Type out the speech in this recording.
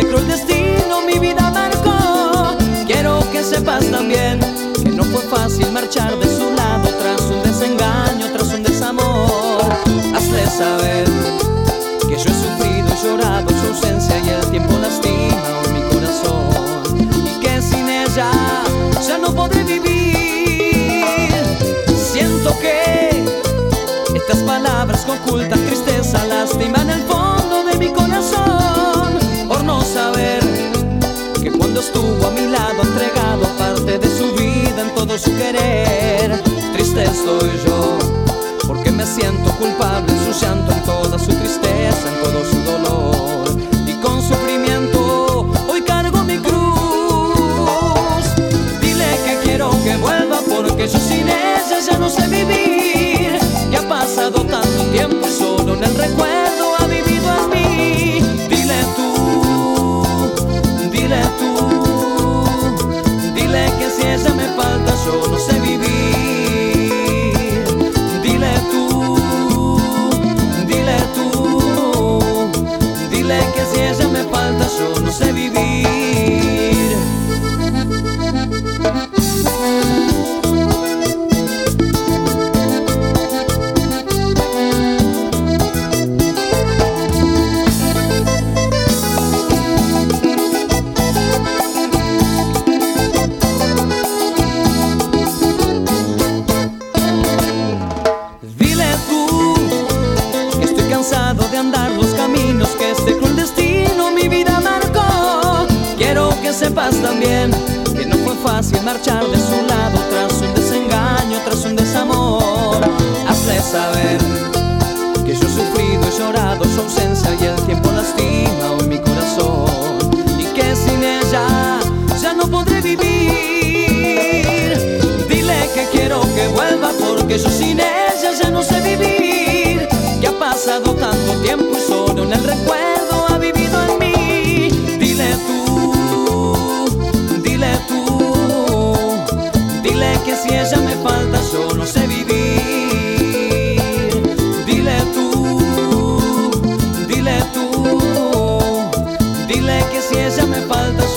cruel destino mi vida marcó. Quiero que sepas también que no fue fácil marchar de su lado tras un desengaño, tras un desamor. Hazle saber que yo he sufrido y llorado su ausencia y el tiempo lastima hoy mi corazón, y que sin ella ya no podré vivir. Siento que estas palabras que ocultan tristeza lastiman el fondo de mi corazón, por no saber que cuando estuvo a mi lado entregado parte de su vida en todo su querer. Triste estoy yo porque me siento culpable en su llanto, en toda su tristeza, en todo su dolor, y con sufrimiento hoy cargo mi cruz. Dile que quiero que vuelva porque yo sin ella ya no sé vivir, que ha pasado tanto tiempo y solo en el recuerdo ha vivido en mí. Dile que si ella me falta yo no sé vivir. Dile que si ella me falta yo no sé vivir. Cansado de andar los caminos que este cruel destino mi vida marcó. Quiero que sepas también que no fue fácil marchar de su lado tras un desengaño, tras un desamor. Hazle saber que yo he sufrido y llorado su ausencia y el tiempo lastima hoy mi corazón, y que sin ella ya no podré vivir. Dile que quiero que vuelva porque yo sin ella ya no sé vivir, que ha pasado tanto tiempo y solo en el recuerdo ha vivido en mí. Dile que si ella me falta yo no sé vivir. Dile que si ella me falta